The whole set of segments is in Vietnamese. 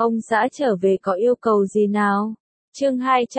Ông xã trở về có yêu cầu gì nào? Chương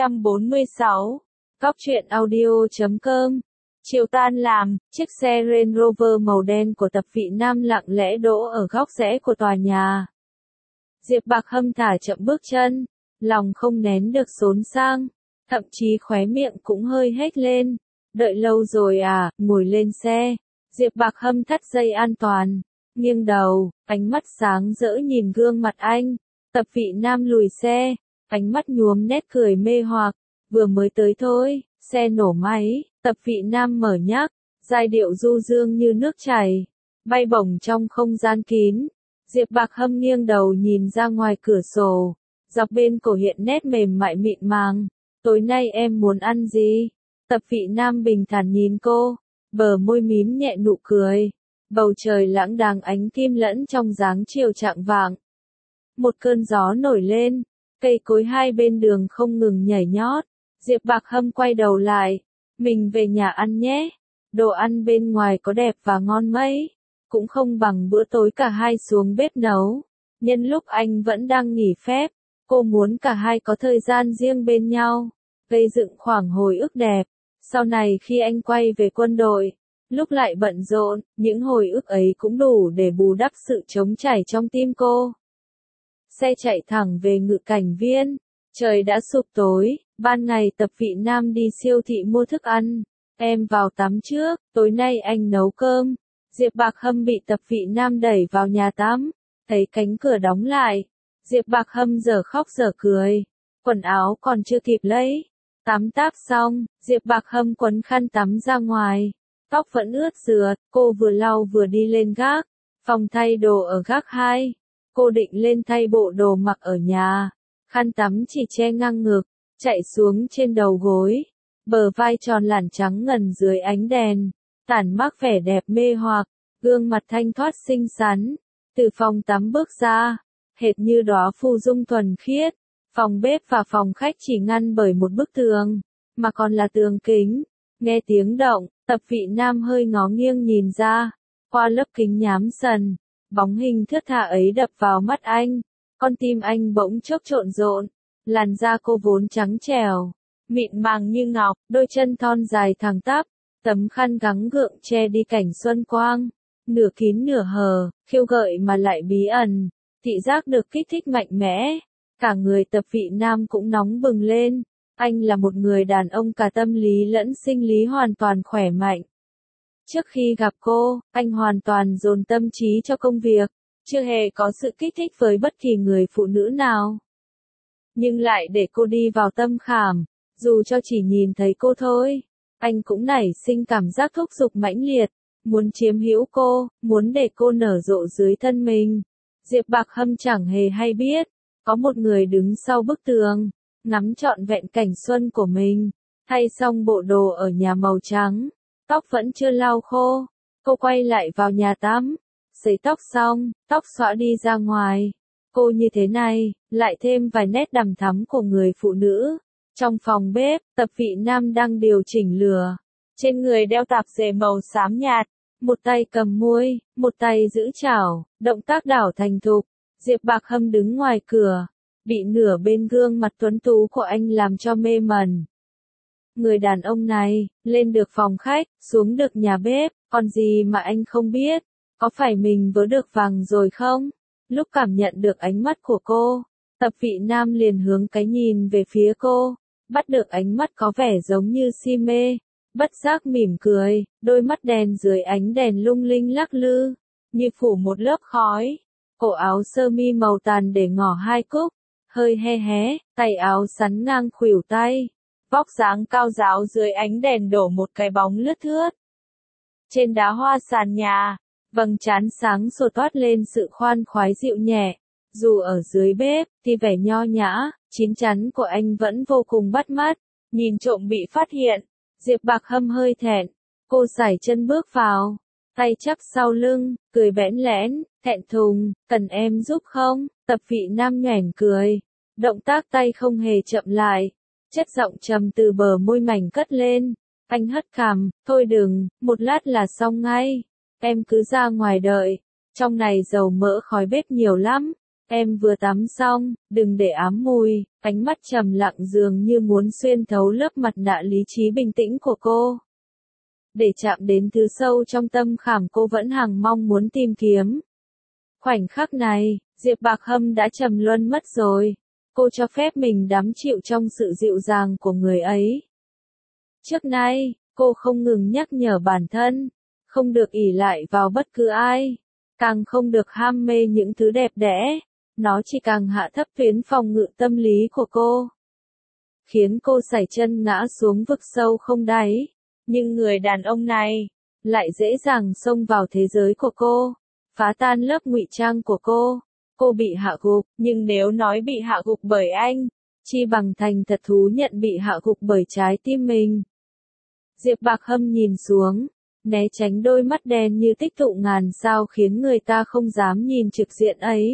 246. Cóc truyện audio.com. Chiều tan làm, chiếc xe Range Rover màu đen của Tập Vị Nam lặng lẽ đỗ ở góc rẽ của tòa nhà. Diệp Bạc Hâm thả chậm bước chân, lòng không nén được xốn sang, thậm chí khóe miệng cũng hơi hét lên. Đợi lâu rồi à, ngồi lên xe. Diệp Bạc Hâm thắt dây an toàn, nghiêng đầu, ánh mắt sáng rỡ nhìn gương mặt anh. Tập Vị Nam lùi xe, ánh mắt nhuốm nét cười mê hoặc. Vừa mới tới thôi, xe nổ máy. Tập Vị Nam mở nhác, giai điệu du dương như nước chảy, bay bổng trong không gian kín. Diệp Bạc Hâm nghiêng đầu nhìn ra ngoài cửa sổ, dọc bên cổ hiện nét mềm mại mịn màng. Tối nay em muốn ăn gì? Tập Vị Nam bình thản nhìn cô, bờ môi mím nhẹ nụ cười. Bầu trời lãng đãng ánh kim lẫn trong dáng chiều chạng vạng. Một cơn gió nổi lên, cây cối hai bên đường không ngừng nhảy nhót. Diệp Bạc Hâm quay đầu lại, mình về nhà ăn nhé. Đồ ăn bên ngoài có đẹp và ngon mấy, cũng không bằng bữa tối cả hai xuống bếp nấu. Nhân lúc anh vẫn đang nghỉ phép, cô muốn cả hai có thời gian riêng bên nhau, gây dựng khoảng hồi ức đẹp. Sau này khi anh quay về quân đội, lúc lại bận rộn, những hồi ức ấy cũng đủ để bù đắp sự trống trải trong tim cô. Xe chạy thẳng về Ngự Cảnh Viên. Trời đã sụp tối, ban ngày Tập Vị Nam đi siêu thị mua thức ăn. Em vào tắm trước, tối nay anh nấu cơm. Diệp Bạc Hâm bị Tập Vị Nam đẩy vào nhà tắm, thấy cánh cửa đóng lại. Diệp Bạc Hâm giờ khóc giờ cười, quần áo còn chưa kịp lấy. Tắm táp xong, Diệp Bạc Hâm quấn khăn tắm ra ngoài, tóc vẫn ướt rượt, cô vừa lau vừa đi lên gác, phòng thay đồ ở gác 2. Cô định lên thay bộ đồ mặc ở nhà, khăn tắm chỉ che ngang ngực, chạy xuống trên đầu gối, bờ vai tròn lẳn trắng ngần dưới ánh đèn, tản mác vẻ đẹp mê hoặc, gương mặt thanh thoát xinh xắn, từ phòng tắm bước ra, hệt như đóa phù dung thuần khiết. Phòng bếp và phòng khách chỉ ngăn bởi một bức tường, mà còn là tường kính. Nghe tiếng động, Tập Vị Nam hơi ngó nghiêng nhìn ra, qua lớp kính nhám sần, bóng hình thướt tha ấy đập vào mắt anh, con tim anh bỗng chốc trộn rộn. Làn da cô vốn trắng trẻo, mịn màng như ngọc, đôi chân thon dài thẳng tắp, tấm khăn gắng gượng che đi cảnh xuân quang, nửa kín nửa hờ, khiêu gợi mà lại bí ẩn, thị giác được kích thích mạnh mẽ. Cả người Tập Vị Nam cũng nóng bừng lên, anh là một người đàn ông cả tâm lý lẫn sinh lý hoàn toàn khỏe mạnh. Trước khi gặp cô, anh hoàn toàn dồn tâm trí cho công việc, chưa hề có sự kích thích với bất kỳ người phụ nữ nào. Nhưng lại để cô đi vào tâm khảm, dù cho chỉ nhìn thấy cô thôi, anh cũng nảy sinh cảm giác thúc giục mãnh liệt, muốn chiếm hữu cô, muốn để cô nở rộ dưới thân mình. Diệp Bạc Hâm chẳng hề hay biết, có một người đứng sau bức tường, ngắm trọn vẹn cảnh xuân của mình. Thay xong bộ đồ ở nhà màu trắng, tóc vẫn chưa lau khô, cô quay lại vào nhà tắm, sấy tóc xong, tóc xõa đi ra ngoài. Cô như thế này, lại thêm vài nét đằm thắm của người phụ nữ. Trong phòng bếp, Tập Vị Nam đang điều chỉnh lửa, trên người đeo tạp dề màu xám nhạt, một tay cầm muôi, một tay giữ chảo, động tác đảo thành thục. Diệp Bạc Hâm đứng ngoài cửa, bị nửa bên gương mặt tuấn tú của anh làm cho mê mẩn. Người đàn ông này, lên được phòng khách, xuống được nhà bếp, còn gì mà anh không biết, có phải mình vớ được vàng rồi không? Lúc cảm nhận được ánh mắt của cô, Tập Vị Nam liền hướng cái nhìn về phía cô, bắt được ánh mắt có vẻ giống như si mê, bất giác mỉm cười, đôi mắt đen dưới ánh đèn lung linh lắc lư, như phủ một lớp khói. Cổ áo sơ mi màu tàn để ngỏ hai cúc, hơi he hé, tay áo sắn ngang khuỷu tay, vóc dáng cao ráo dưới ánh đèn đổ một cái bóng lướt thướt. Trên đá hoa sàn nhà, vầng trán sáng sủa toát lên sự khoan khoái dịu nhẹ, dù ở dưới bếp thì vẻ nho nhã, chín chắn của anh vẫn vô cùng bắt mắt, nhìn trộm bị phát hiện. Diệp Bạc Hâm hơi thẹn, cô sải chân bước vào, tay chắp sau lưng, cười bẽn lẽn, thẹn thùng, cần em giúp không? Tập Vị Nam nhoẻn cười, động tác tay không hề chậm lại, chất giọng trầm từ bờ môi mảnh cất lên. Anh hất cằm, thôi đừng, một lát là xong ngay, em cứ ra ngoài đợi, trong này dầu mỡ khói bếp nhiều lắm, Em vừa tắm xong, đừng để ám mùi, ánh mắt trầm lặng dường như muốn xuyên thấu lớp mặt nạ lý trí bình tĩnh của cô. Để chạm đến thứ sâu trong tâm khảm cô vẫn hằng mong muốn tìm kiếm. Khoảnh khắc này, Diệp Bạc Hâm đã trầm luân mất rồi. Cô cho phép mình đắm chịu trong sự dịu dàng của người ấy. Trước nay, cô không ngừng nhắc nhở bản thân, không được ỷ lại vào bất cứ ai, càng không được ham mê những thứ đẹp đẽ. Nó chỉ càng hạ thấp tuyến phòng ngự tâm lý của cô, khiến cô sải chân ngã xuống vực sâu không đáy. Nhưng người đàn ông này lại dễ dàng xông vào thế giới của cô, phá tan lớp ngụy trang của cô. Cô bị hạ gục, nhưng nếu nói bị hạ gục bởi anh, chi bằng thành thật thú nhận bị hạ gục bởi trái tim mình. Diệp Bạc Hâm nhìn xuống, né tránh đôi mắt đen như tích tụ ngàn sao khiến người ta không dám nhìn trực diện ấy.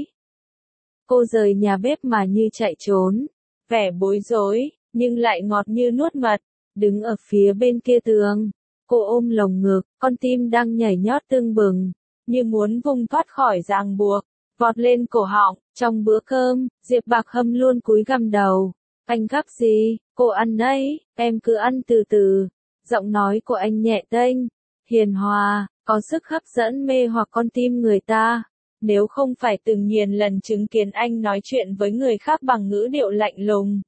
Cô rời nhà bếp mà như chạy trốn, vẻ bối rối, nhưng lại ngọt như nuốt mật, đứng ở phía bên kia tường. Cô ôm lồng ngực, con tim đang nhảy nhót tưng bừng, như muốn vùng thoát khỏi ràng buộc, vọt lên cổ họng. Trong bữa cơm, Diệp Bạc Hâm luôn cúi gằm đầu. Anh gắp gì? Cô ăn đấy, em cứ ăn từ từ. Giọng nói của anh nhẹ tênh, hiền hòa, có sức hấp dẫn mê hoặc con tim người ta. Nếu không phải từng nhiều lần chứng kiến anh nói chuyện với người khác bằng ngữ điệu lạnh lùng,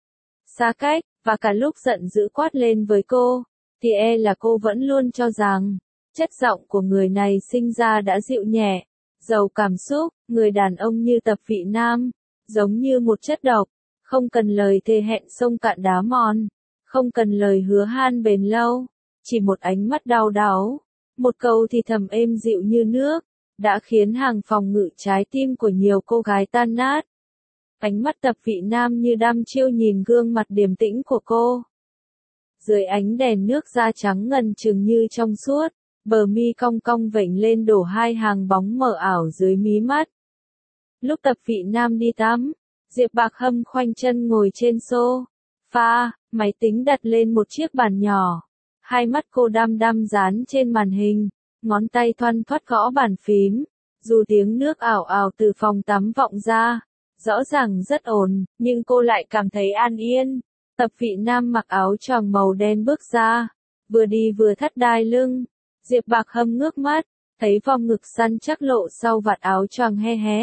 xa cách, và cả lúc giận dữ quát lên với cô, thì là cô vẫn luôn cho rằng, chất giọng của người này sinh ra đã dịu nhẹ, giàu cảm xúc. Người đàn ông như Tập Vị Nam, giống như một chất độc, không cần lời thề hẹn sông cạn đá mòn, không cần lời hứa han bền lâu, chỉ một ánh mắt đau đáu, một câu thì thầm êm dịu như nước, đã khiến hàng phòng ngự trái tim của nhiều cô gái tan nát. Ánh mắt Tập Vị Nam như đăm chiêu nhìn gương mặt điềm tĩnh của cô. Dưới ánh đèn nước da trắng ngần chừng như trong suốt, bờ mi cong cong vểnh lên đổ hai hàng bóng mờ ảo dưới mí mắt. Lúc Tập Vị Nam đi tắm, Diệp Bạc Hâm khoanh chân ngồi trên sofa, máy tính đặt lên một chiếc bàn nhỏ. Hai mắt cô đăm đăm dán trên màn hình, ngón tay thoăn thoắt gõ bàn phím. Dù tiếng nước ảo ảo từ phòng tắm vọng ra, rõ ràng rất ồn, nhưng cô lại cảm thấy an yên. Tập Vị Nam mặc áo choàng màu đen bước ra, vừa đi vừa thắt đai lưng. Diệp Bạc Hâm ngước mắt, thấy vòng ngực săn chắc lộ sau vạt áo choàng he hé.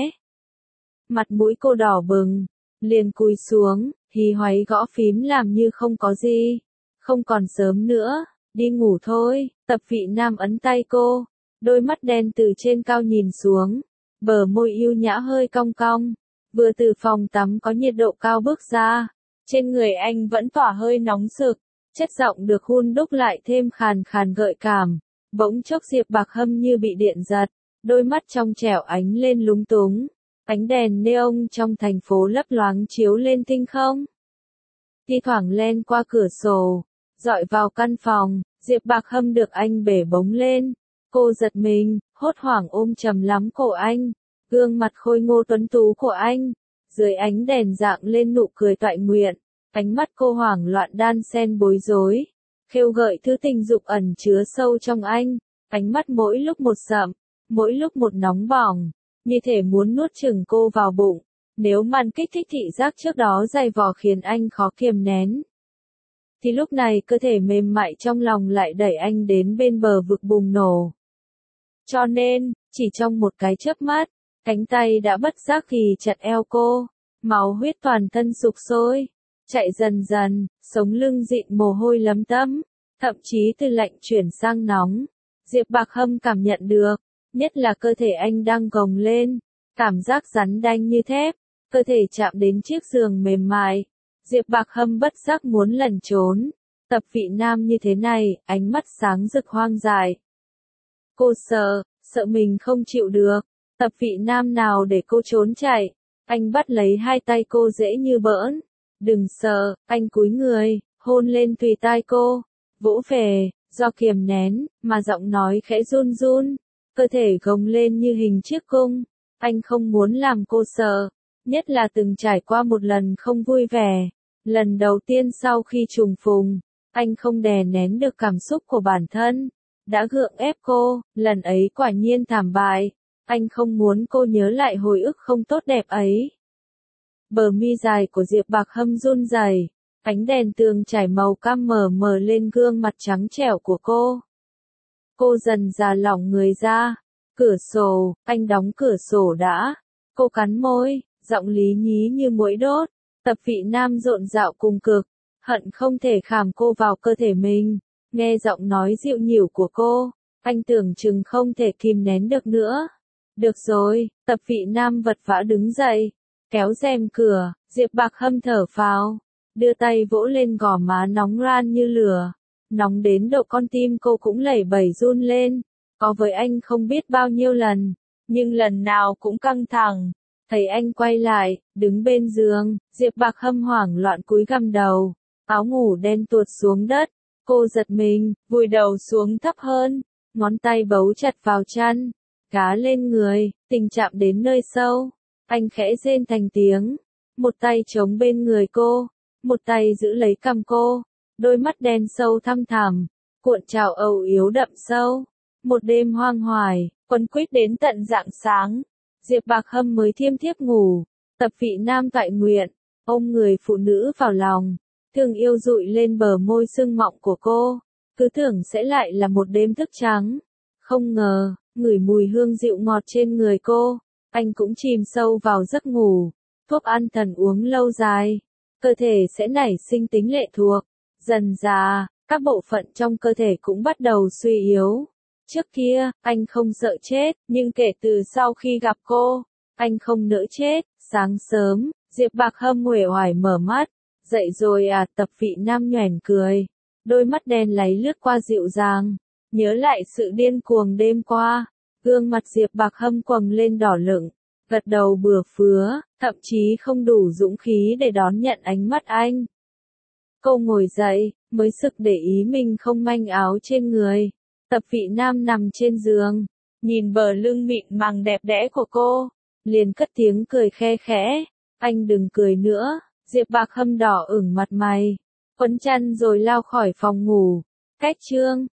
Mặt mũi cô đỏ bừng, liền cúi xuống, hí hoáy gõ phím làm như không có gì. Không còn sớm nữa, đi ngủ thôi. Tập Vị Nam ấn tay cô, đôi mắt đen từ trên cao nhìn xuống, bờ môi yêu nhã hơi cong cong. Vừa từ phòng tắm có nhiệt độ cao bước ra, trên người anh vẫn tỏa hơi nóng sực, chất giọng được hun đúc lại thêm khàn khàn gợi cảm. Bỗng chốc Diệp Bạc Hâm như bị điện giật, đôi mắt trong trẻo ánh lên lúng túng. Ánh đèn neon trong thành phố lấp loáng chiếu lên tinh không, thi thoảng len qua cửa sổ, dọi vào căn phòng. Diệp Bạc Hâm được anh bể bống lên. Cô giật mình, hốt hoảng ôm chầm lắm cổ anh. Gương mặt khôi ngô tuấn tú của anh, dưới ánh đèn rạng lên nụ cười toại nguyện. Ánh mắt cô hoảng loạn đan xen bối rối, khêu gợi thứ tình dục ẩn chứa sâu trong anh. Ánh mắt mỗi lúc một sậm, mỗi lúc một nóng bỏng, như thể muốn nuốt chửng cô vào bụng. Nếu màn kích thích thị giác trước đó dày vò khiến anh khó kiềm nén, thì lúc này cơ thể mềm mại trong lòng lại đẩy anh đến bên bờ vực bùng nổ. Cho nên, chỉ trong một cái chớp mắt, cánh tay đã bất giác ghì chặt eo cô, máu huyết toàn thân sục sôi, chạy dần dần, sống lưng dịn mồ hôi lấm tấm, thậm chí từ lạnh chuyển sang nóng. Diệp Bạc Hâm cảm nhận được, nhất là cơ thể anh đang gồng lên, cảm giác rắn đanh như thép, cơ thể chạm đến chiếc giường mềm mại. Diệp Bạc Hâm bất giác muốn lẩn trốn. Tập Vị Nam như thế này, ánh mắt sáng rực hoang dại. Cô sợ mình không chịu được. Tập Vị Nam nào để cô trốn chạy. Anh bắt lấy hai tay cô dễ như bỡn. Đừng sợ, anh cúi người, hôn lên tùy tai cô, vỗ về, do kiềm nén, mà giọng nói khẽ run run, cơ thể gồng lên như hình chiếc cung. Anh không muốn làm cô sợ, nhất là từng trải qua một lần không vui vẻ. Lần đầu tiên sau khi trùng phùng, anh không đè nén được cảm xúc của bản thân, đã gượng ép cô. Lần ấy quả nhiên thảm bại. Anh không muốn cô nhớ lại hồi ức không tốt đẹp ấy. Bờ mi dài của Diệp Bạc Hâm run rẩy, ánh đèn tường trải màu cam mờ mờ lên gương mặt trắng trẻo của cô. Cô dần dà lỏng người ra. Cửa sổ, anh đóng cửa sổ đã. Cô cắn môi, giọng lý nhí như muỗi đốt. Tập vị nam rộn rạo cùng cực, hận không thể khảm cô vào cơ thể mình. Nghe giọng nói dịu nhỉu của cô, anh tưởng chừng không thể kìm nén được nữa. Được rồi, tập vị nam vật vã đứng dậy, kéo rèm cửa, Diệp Bạc Hâm thở phào, đưa tay vỗ lên gò má nóng ran như lửa, nóng đến độ con tim cô cũng lẩy bẩy run lên. Có với anh không biết bao nhiêu lần, nhưng lần nào cũng căng thẳng. Thấy anh quay lại, đứng bên giường, Diệp Bạc Hâm hoảng loạn cúi gằm đầu, áo ngủ đen tuột xuống đất. Cô giật mình, vùi đầu xuống thấp hơn, ngón tay bấu chặt vào chăn, cá lên người, tình chạm đến nơi sâu. Anh khẽ rên thành tiếng, một tay chống bên người cô, một tay giữ lấy cằm cô, đôi mắt đen sâu thăm thẳm, cuộn trào âu yếm đậm sâu. Một đêm hoang hoài, quấn quýt đến tận rạng sáng, Diệp Bạc Hâm mới thiêm thiếp ngủ. Tập vị nam toại nguyện, ôm người phụ nữ vào lòng, thương yêu dụi lên bờ môi sưng mọng của cô, cứ tưởng sẽ lại là một đêm thức trắng. Không ngờ, ngửi mùi hương dịu ngọt trên người cô, anh cũng chìm sâu vào giấc ngủ. Thuốc an thần uống lâu dài, cơ thể sẽ nảy sinh tính lệ thuộc. Dần dà, các bộ phận trong cơ thể cũng bắt đầu suy yếu. Trước kia, anh không sợ chết, nhưng kể từ sau khi gặp cô, anh không nỡ chết. Sáng sớm, Diệp Bạc Hâm uể oải mở mắt. Dậy rồi à? Tập vị nam nhoẻn cười, đôi mắt đen láy lướt qua dịu dàng, nhớ lại sự điên cuồng đêm qua. Gương mặt Diệp Bạc Hâm quầng lên đỏ lựng, gật đầu bừa phứa, thậm chí không đủ dũng khí để đón nhận ánh mắt anh. Cô ngồi dậy, mới sực để ý mình không manh áo trên người. Tập vị nam nằm trên giường, nhìn bờ lưng mịn màng đẹp đẽ của cô, liền cất tiếng cười khe khẽ. Anh đừng cười nữa. Diệp Bạc Hâm đỏ ửng mặt mày, quấn chăn rồi lao khỏi phòng ngủ. Cách chương